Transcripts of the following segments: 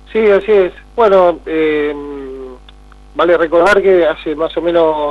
Sí, así es. Bueno, vale recordar que hace más o menos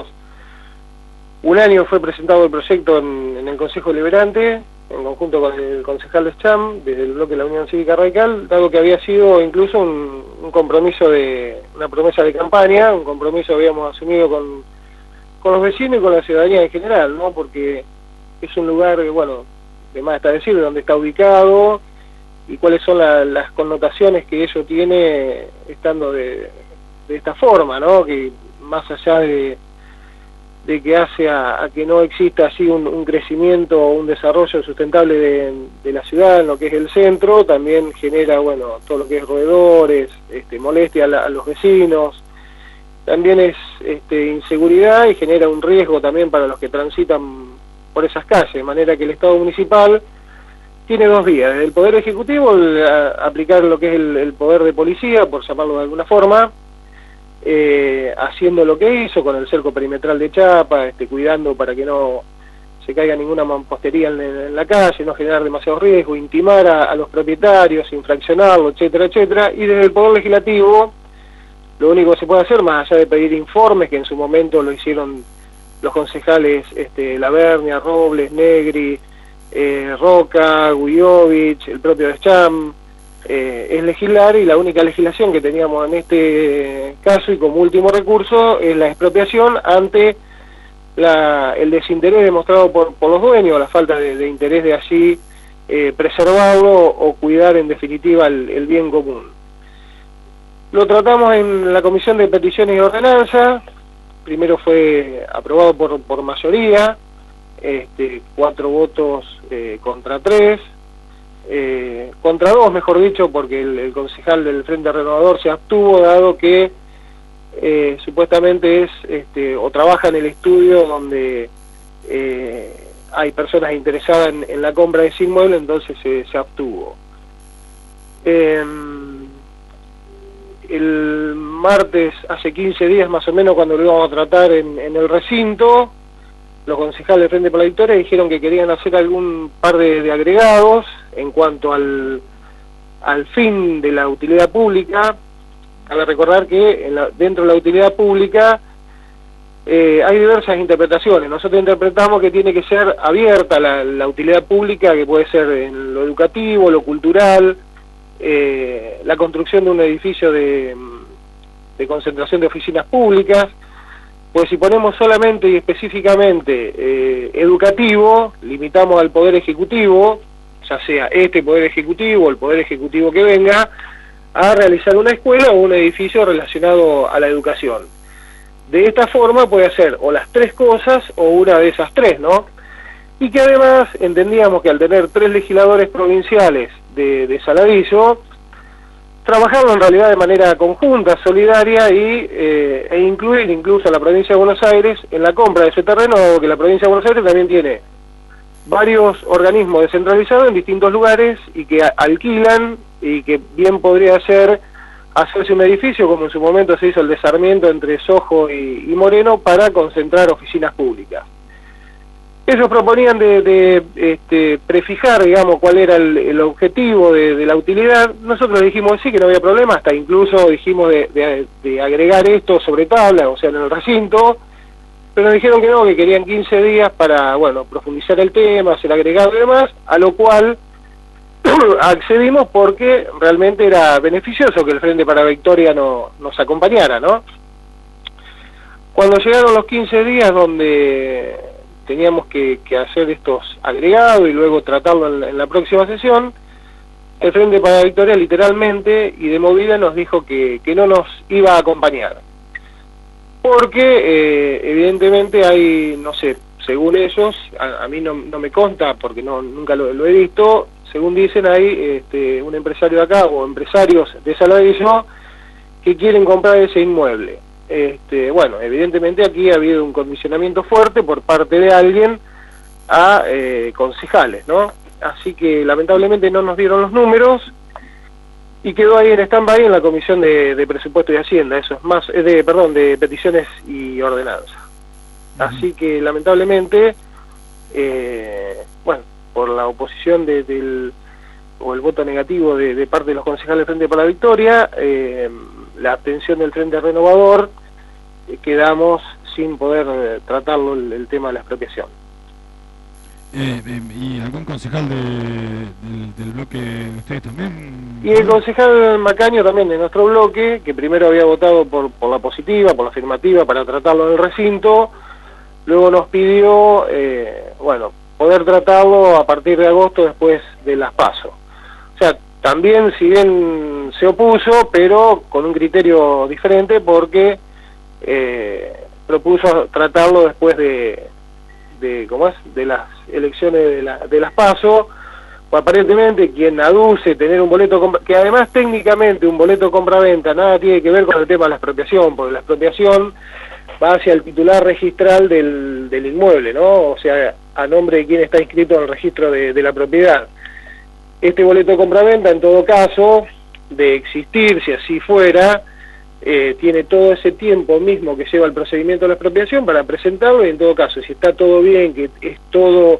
un año fue presentado el proyecto en el Consejo Deliberante, en conjunto con el concejal de Scham, desde el bloque de la Unión Cívica Radical, dado que había sido incluso un compromiso una promesa de campaña, un compromiso que habíamos asumido con los vecinos y con la ciudadanía en general, ¿no? Porque es un lugar, bueno, de más está decir, donde está ubicado y cuáles son las connotaciones que ello tiene estando de esta forma, ¿no? Que más allá de que hace a que no exista así un crecimiento o un desarrollo sustentable de la ciudad, en lo que es el centro, también genera, bueno, todo lo que es roedores, molestia a los vecinos, también es inseguridad y genera un riesgo también para los que transitan por esas calles, de manera que el Estado municipal tiene dos vías: desde el Poder Ejecutivo, aplicar lo que es el poder de policía, por llamarlo de alguna forma, haciendo lo que hizo con el cerco perimetral de Chapa, cuidando para que no se caiga ninguna mampostería en la calle, no generar demasiado riesgo, intimar a los propietarios, infraccionarlo, etcétera, etcétera. Y desde el Poder Legislativo, lo único que se puede hacer, más allá de pedir informes, que en su momento lo hicieron los concejales Lavernia, Robles, Negri, Roca, Guyovich, el propio Scham, es legislar, y la única legislación que teníamos en este caso y como último recurso es la expropiación ante el desinterés demostrado por los dueños, la falta de interés de allí preservarlo o cuidar en definitiva el bien común. Lo tratamos en la Comisión de Peticiones y Ordenanza. Primero fue aprobado por mayoría, 4 votos contra 3, contra 2, mejor dicho, porque el concejal del Frente Renovador se abstuvo, dado que supuestamente o trabaja en el estudio donde hay personas interesadas en la compra de ese inmueble, entonces se abstuvo. El martes, hace 15 días más o menos, cuando lo íbamos a tratar en el recinto, los concejales del Frente por la Victoria dijeron que querían hacer algún par de agregados en cuanto al fin de la utilidad pública. Cabe recordar que dentro de la utilidad pública hay diversas interpretaciones. Nosotros interpretamos que tiene que ser abierta la utilidad pública, que puede ser en lo educativo, lo cultural, la construcción de un edificio de concentración de oficinas públicas. Pues si ponemos solamente y específicamente educativo, limitamos al Poder Ejecutivo, ya sea Poder Ejecutivo o el Poder Ejecutivo que venga, a realizar una escuela o un edificio relacionado a la educación. De esta forma puede hacer o las tres cosas o una de esas tres, ¿no? Y que además entendíamos que al tener 3 legisladores provinciales de Saladillo, trabajarlo en realidad de manera conjunta, solidaria, e incluir incluso a la provincia de Buenos Aires en la compra de ese terreno, que la provincia de Buenos Aires también tiene varios organismos descentralizados en distintos lugares y que alquilan, y que bien podría hacerse un edificio, como en su momento se hizo el de Sarmiento entre Sojo y Moreno, para concentrar oficinas públicas. Ellos proponían de prefijar, digamos, cuál era el objetivo de la utilidad. Nosotros dijimos sí, que no había problema, hasta incluso dijimos de agregar esto sobre tabla, o sea, en el recinto, pero nos dijeron que no, que querían 15 días para, bueno, profundizar el tema, hacer agregado y demás, a lo cual accedimos porque realmente era beneficioso que el Frente para la Victoria nos acompañara, ¿no? Cuando llegaron los 15 días donde teníamos que hacer estos agregados y luego tratarlo en la próxima sesión, el Frente para la Victoria literalmente y de movida nos dijo que no nos iba a acompañar. Porque evidentemente hay, no sé, según ellos, a mí no me consta porque nunca lo he visto, según dicen hay un empresario de acá o empresarios de Saladillo que quieren comprar ese inmueble. Bueno, evidentemente aquí ha habido un condicionamiento fuerte por parte de alguien a concejales, ¿no? Así que lamentablemente no nos dieron los números y quedó ahí en stand-by en la Comisión de Presupuesto y Hacienda, eso es más, de Peticiones y Ordenanza. Así que lamentablemente, bueno, por la oposición del o el voto negativo de parte de los concejales del Frente para la Victoria, la abstención del Frente Renovador, quedamos sin poder tratarlo el tema de la expropiación. ¿Y algún concejal del bloque de ustedes también? Y el concejal Macaño también de nuestro bloque, que primero había votado por la positiva, por la afirmativa para tratarlo en el recinto, luego nos pidió, bueno, poder tratarlo a partir de agosto después de las PASO. O sea, también si bien se opuso, pero con un criterio diferente porque propuso tratarlo después de las elecciones de las PASO, pues aparentemente quien aduce tener un boleto, que además técnicamente un boleto compra-venta nada tiene que ver con el tema de la expropiación, porque la expropiación va hacia el titular registral del inmueble, ¿no? O sea, a nombre de quien está inscrito en el registro de la propiedad. Este boleto compra-venta, en todo caso, de existir, si así fuera, tiene todo ese tiempo mismo que lleva el procedimiento de la expropiación para presentarlo, y en todo caso, si está todo bien, que es todo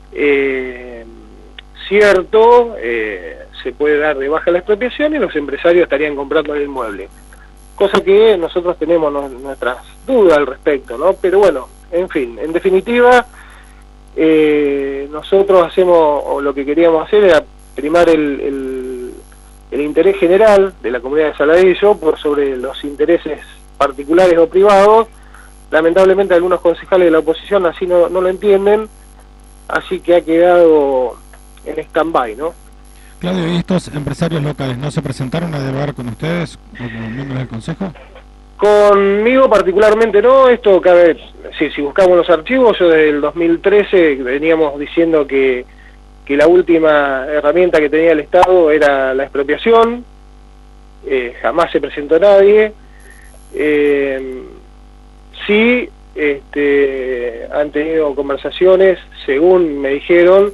cierto, se puede dar de baja la expropiación y los empresarios estarían comprando el inmueble. Cosa que nosotros tenemos nuestras dudas al respecto, ¿no? Pero bueno, en fin, en definitiva, nosotros hacemos, o lo que queríamos hacer era primar el interés general de la comunidad de Saladillo por sobre los intereses particulares o privados. Lamentablemente algunos concejales de la oposición así no lo entienden, así que ha quedado en stand-by, ¿no? Claudio, ¿y estos empresarios locales no se presentaron a dialogar con ustedes como miembros del Consejo? Conmigo particularmente no, esto cabe, si buscamos los archivos, yo desde el 2013 veníamos diciendo que la última herramienta que tenía el Estado era la expropiación, jamás se presentó nadie, sí han tenido conversaciones, según me dijeron,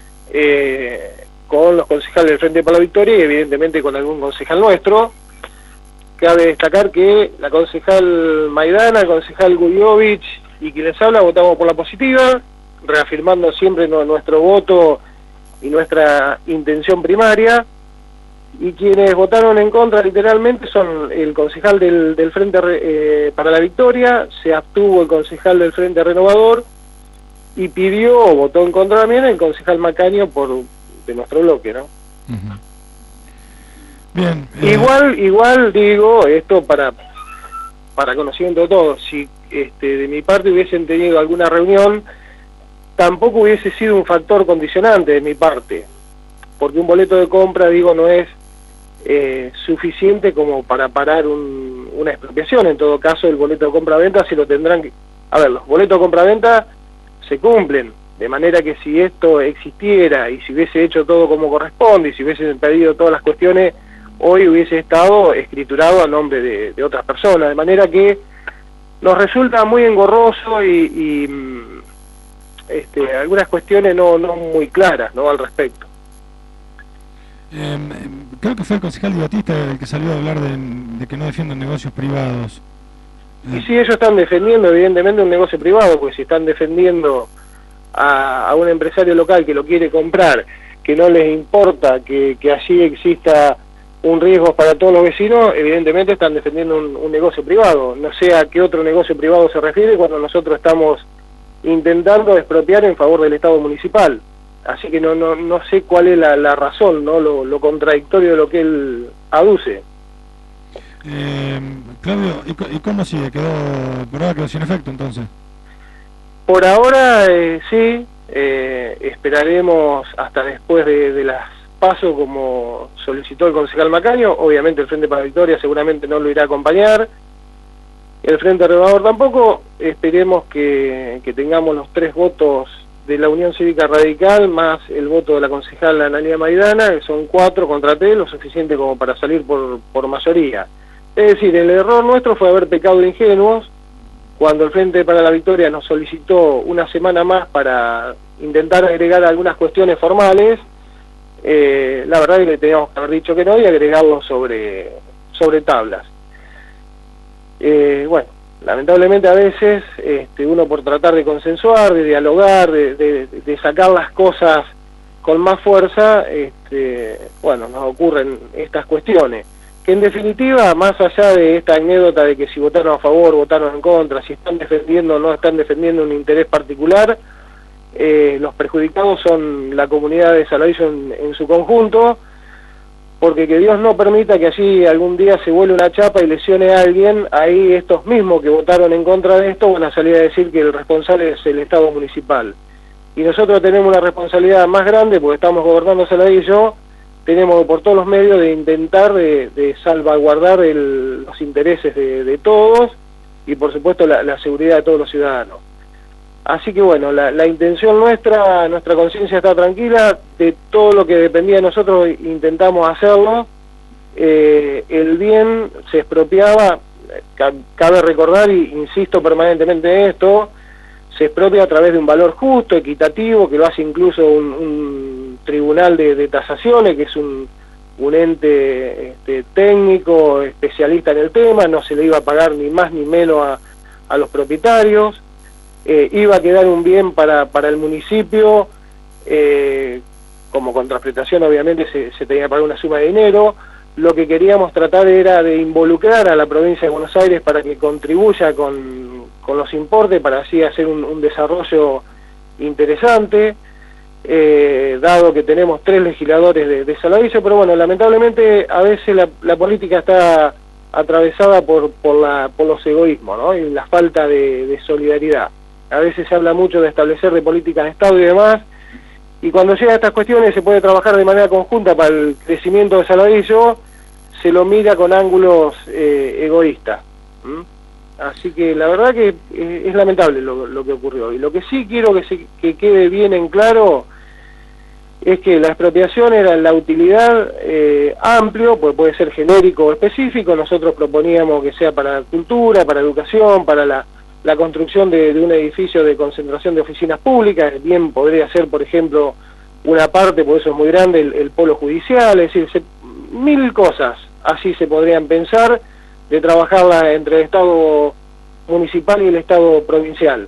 con los concejales del Frente para la Victoria y evidentemente con algún concejal nuestro. Cabe destacar que la concejal Maidana, el concejal Guyovich y quienes habla votamos por la positiva, reafirmando siempre nuestro voto y nuestra intención primaria, y quienes votaron en contra literalmente son el concejal del Frente para la Victoria, se abstuvo el concejal del Frente Renovador y pidió o votó en contra también el concejal Macaño de nuestro bloque, ¿no? Uh-huh. Bien. Igual digo esto para conocimiento de todos, si de mi parte hubiesen tenido alguna reunión, tampoco hubiese sido un factor condicionante de mi parte, porque un boleto de compra, digo, no es suficiente como para parar una expropiación. En todo caso, el boleto de compra-venta si lo tendrán que... A ver, los boletos de compra-venta se cumplen, de manera que si esto existiera y si hubiese hecho todo como corresponde y si hubiesen pedido todas las cuestiones, hoy hubiese estado escriturado a nombre de otras personas, de manera que nos resulta muy engorroso y algunas cuestiones no muy claras, ¿no?, al respecto. Creo que fue el concejal Di Battista el que salió a hablar de que no defienden negocios privados. Y sí, ellos están defendiendo evidentemente un negocio privado, porque si están defendiendo a un empresario local que lo quiere comprar, que no les importa que allí exista un riesgo para todos los vecinos, evidentemente están defendiendo un negocio privado. No sé a qué otro negocio privado se refiere cuando nosotros estamos intentando expropiar en favor del Estado municipal. Así que no sé cuál es la razón, ¿no?, lo contradictorio de lo que él aduce. Claudio, ¿y cómo sigue? ¿Por ahora quedó sin efecto entonces? Por ahora sí, esperaremos hasta después de las PASO como solicitó el concejal Macaño. Obviamente el Frente para la Victoria seguramente no lo irá a acompañar, el Frente Renovador tampoco. Esperemos que tengamos los 3 votos de la Unión Cívica Radical más el voto de la concejal Analía Maidana, que son 4 contra 3, lo suficiente como para salir por mayoría. Es decir, el error nuestro fue haber pecado de ingenuos cuando el Frente para la Victoria nos solicitó una semana más para intentar agregar algunas cuestiones formales. La verdad es que le teníamos que haber dicho que no y agregarlo sobre tablas. Bueno, lamentablemente a veces uno por tratar de consensuar, de dialogar, de sacar las cosas con más fuerza, bueno, nos ocurren estas cuestiones. Que en definitiva, más allá de esta anécdota de que si votaron a favor, votaron en contra, si están defendiendo o no están defendiendo un interés particular, los perjudicados son la comunidad de Saladillo en su conjunto, porque que Dios no permita que allí algún día se vuele una chapa y lesione a alguien, ahí estos mismos que votaron en contra de esto van a salir a decir que el responsable es el Estado municipal. Y nosotros tenemos una responsabilidad más grande, porque estamos gobernando Saladillo, tenemos por todos los medios de intentar de salvaguardar los intereses de todos y por supuesto la seguridad de todos los ciudadanos. Así que bueno, la intención nuestra conciencia está tranquila, de todo lo que dependía de nosotros intentamos hacerlo, el bien se expropiaba, cabe recordar y insisto permanentemente en esto, se expropia a través de un valor justo, equitativo, que lo hace incluso un tribunal de tasaciones, que es un ente técnico, especialista en el tema, no se le iba a pagar ni más ni menos a los propietarios, iba a quedar un bien para el municipio, como contraprestación obviamente se tenía que pagar una suma de dinero. Lo que queríamos tratar era de involucrar a la provincia de Buenos Aires para que contribuya con los importes, para así hacer un desarrollo interesante, dado que tenemos 3 legisladores de Saladillo, pero bueno, lamentablemente a veces la política está atravesada por los egoísmos, ¿no? Y la falta de solidaridad. A veces se habla mucho de establecer de políticas de Estado y demás, y cuando llega a estas cuestiones se puede trabajar de manera conjunta para el crecimiento de Saladillo, se lo mira con ángulos egoístas. Así que la verdad que es lamentable lo que ocurrió. Y lo que sí quiero que quede bien en claro es que la expropiación era la utilidad amplio, pues puede ser genérico o específico. Nosotros proponíamos que sea para cultura, para educación, para la construcción de un edificio de concentración de oficinas públicas. Bien podría ser, por ejemplo, una parte, por eso es muy grande, el polo judicial, es decir, 1000 cosas así se podrían pensar, de trabajarla entre el Estado municipal y el Estado provincial.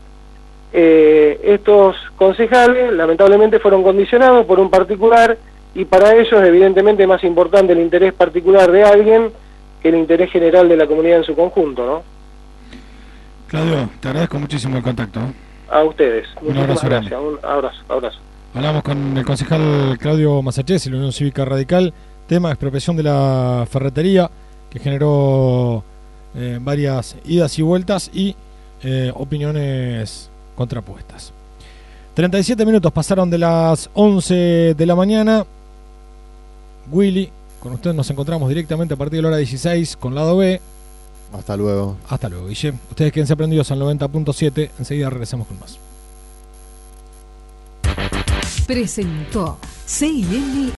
Estos concejales lamentablemente fueron condicionados por un particular, y para ellos evidentemente es más importante el interés particular de alguien que el interés general de la comunidad en su conjunto, ¿no? Claudio, te agradezco muchísimo el contacto. A ustedes. Un abrazo grande. Un abrazo. Hablamos con el concejal Claudio Masachesi, la Unión Cívica Radical, tema expropiación de la ferretería, que generó varias idas y vueltas y opiniones contrapuestas. 37 minutos pasaron de las 11 de la mañana. Willy, con usted nos encontramos directamente a partir de la hora 16 con Lado B. Hasta luego. Hasta luego, Guille. Ustedes quédense prendidos al 90.7. Enseguida regresamos con más. Presentó C&M